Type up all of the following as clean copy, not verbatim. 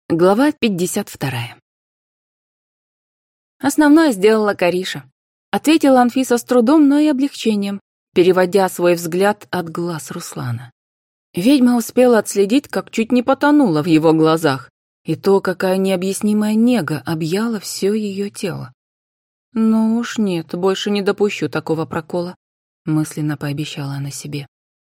Глава 52. Основное сделала Кариша. Ответила Анфиса с трудом, но и облегчением, переводя свой взгляд от глаз Руслана. Ведьма успела отследить, как чуть не потонула в его глазах, и то, какая необъяснимая нега объяла все ее тело. «Ну уж нет, больше не допущу такого прокола», — мысленно пообещала она себе.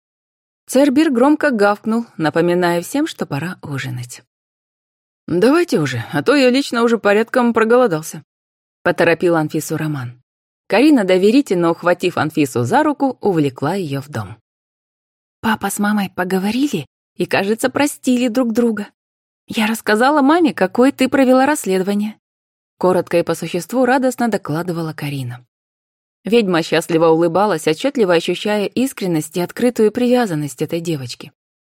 Цербер громко гавкнул, напоминая всем, что пора ужинать. «Давайте уже, а то я лично уже порядком проголодался», — поторопил Анфису Роман. Карина, доверительно ухватив Анфису за руку, увлекла ее в дом. «Папа с мамой поговорили и, кажется, простили друг друга. Я рассказала маме, какое ты провела расследование». Коротко и по существу радостно докладывала Карина. Ведьма счастливо улыбалась, отчетливо ощущая искренность и открытую привязанность этой девочки.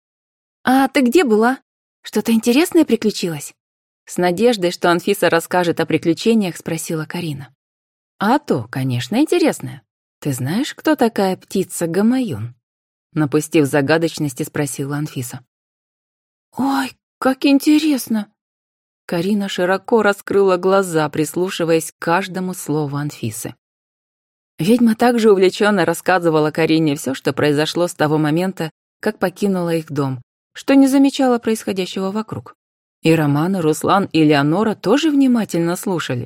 «А ты где была? Что-то интересное приключилось?» С надеждой, что Анфиса расскажет о приключениях, спросила Карина. «А то, конечно, интересное. Ты знаешь, кто такая птица Гамаюн?» Напустив загадочности, спросила Анфиса. «Ой, как интересно!» Карина широко раскрыла глаза, прислушиваясь к каждому слову Анфисы. Ведьма также увлеченно рассказывала Карине все, что произошло с того момента, как покинула их дом, что не замечала происходящего вокруг. И Роман, и Руслан, и Леонора тоже внимательно слушали.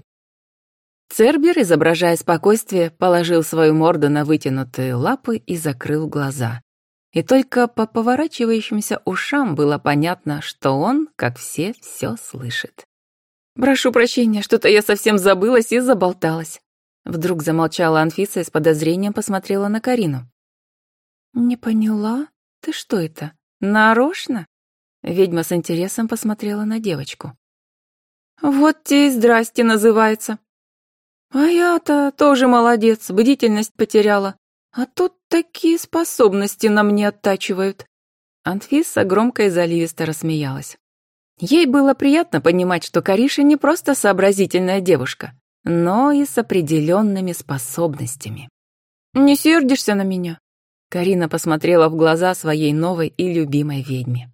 Цербер, изображая спокойствие, положил свою морду на вытянутые лапы и закрыл глаза. И только по поворачивающимся ушам было понятно, что он, как все слышит. «Прошу прощения, что-то я совсем забылась и заболталась». Вдруг замолчала Анфиса и с подозрением посмотрела на Карину. «Не поняла? Ты что это, нарочно?» Ведьма с интересом посмотрела на девочку. «Вот те и здрасте называется. А я-то тоже молодец, бдительность потеряла. А тут такие способности на мне оттачивают». Анфиса громко и заливисто рассмеялась. Ей было приятно понимать, что Кариша не просто сообразительная девушка, но и с определенными способностями. «Не сердишься на меня?» Карина посмотрела в глаза своей новой и любимой ведьме.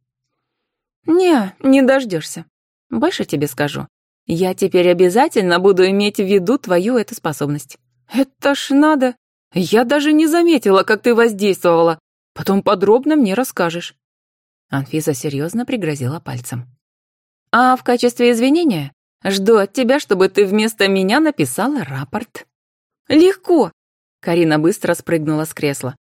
Не дождешься. Больше тебе скажу. Я теперь обязательно буду иметь в виду твою эту способность. Это ж надо. Я даже не заметила, как ты воздействовала. Потом подробно мне расскажешь. Анфиса серьезно пригрозила пальцем. А в качестве извинения жду от тебя, чтобы ты вместо меня написала рапорт. Легко. Карина быстро спрыгнула с кресла.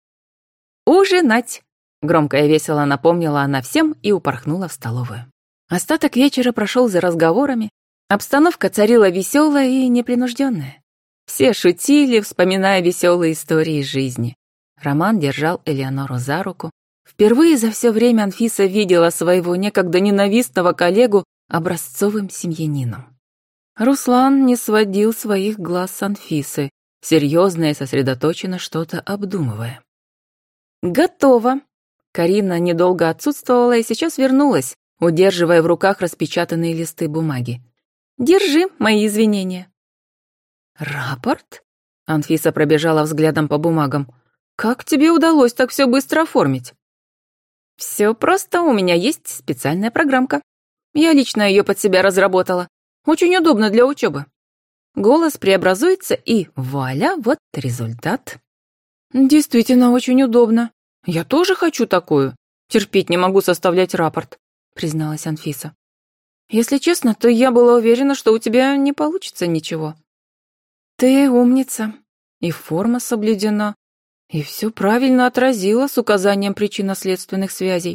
Ужинать. Громко и весело напомнила она всем и упорхнула в столовую. Остаток вечера прошел за разговорами. Обстановка царила веселая и непринужденная. Все шутили, вспоминая веселые истории из жизни. Роман держал Элеонору за руку. Впервые за все время Анфиса видела своего некогда ненавистного коллегу образцовым семьянином. Руслан не сводил своих глаз с Анфисы, серьезно и сосредоточенно что-то обдумывая. «Готово!» Карина недолго отсутствовала и сейчас вернулась, удерживая в руках распечатанные листы бумаги. «Держи мои извинения». «Рапорт?» Анфиса пробежала взглядом по бумагам. «Как тебе удалось так все быстро оформить?» «Все просто, у меня есть специальная программка. Я лично ее под себя разработала. Очень удобно для учебы. Голос преобразуется и вуаля, вот результат». «Действительно очень удобно. Я тоже хочу такую. Терпеть не могу составлять рапорт», призналась Анфиса. «Если честно, то я была уверена, что у тебя не получится ничего. Ты умница, и форма соблюдена, и все правильно отразила с указанием причинно-следственных связей».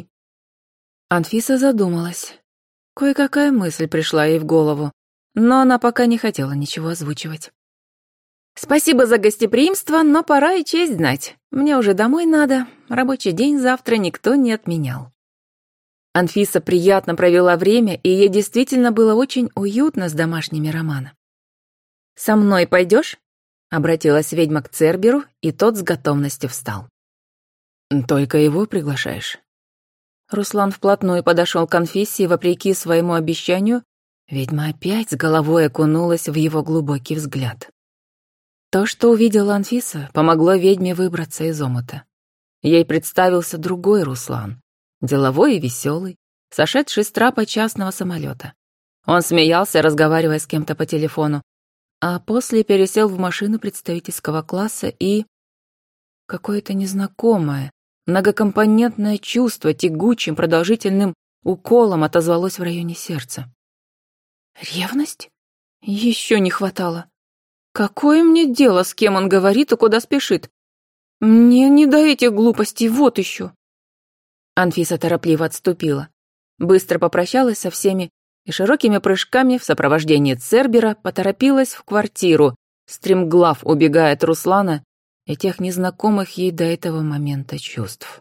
Анфиса задумалась. Кое-какая мысль пришла ей в голову, но она пока не хотела ничего озвучивать. «Спасибо за гостеприимство, но пора и честь знать. Мне уже домой надо, рабочий день завтра никто не отменял». Анфиса приятно провела время, и ей действительно было очень уютно с домашними Романа. «Со мной пойдешь?» — обратилась ведьма к Церберу, и тот с готовностью встал. «Только его приглашаешь?» Руслан вплотную подошел к Анфисе, и, вопреки своему обещанию, ведьма опять с головой окунулась в его глубокий взгляд. То, что увидела Анфиса, помогло ведьме выбраться из омута. Ей представился другой Руслан, деловой и веселый, сошедший с трапа частного самолета. Он смеялся, разговаривая с кем-то по телефону, а после пересел в машину представительского класса и... Какое-то незнакомое, многокомпонентное чувство тягучим, продолжительным уколом отозвалось в районе сердца. Ревность? Еще не хватало. Какое мне дело, с кем он говорит и куда спешит? Мне не до этих глупостей, вот еще. Анфиса торопливо отступила, быстро попрощалась со всеми и широкими прыжками в сопровождении Цербера поторопилась в квартиру, стремглав убегая от Руслана и тех незнакомых ей до этого момента чувств.